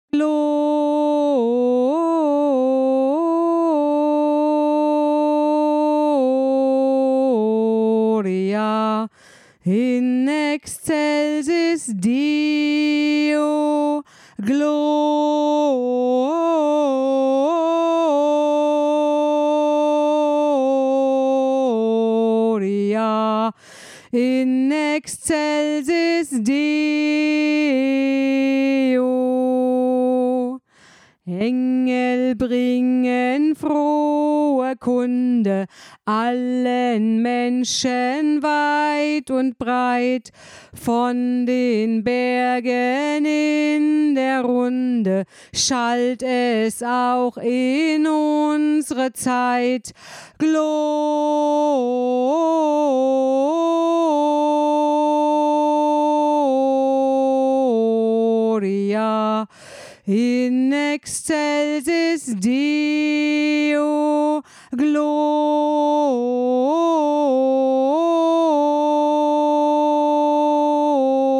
Gloria in excelsis Deo. Gloria in excelsis Deo. Engel bringen frohe Kunde allen Menschen weit und breit, von den Bergen in der Runde schallt es auch in unsere Zeit. Gloria in excelsis Deo.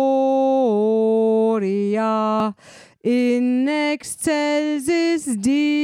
Gloria in excelsis Deo.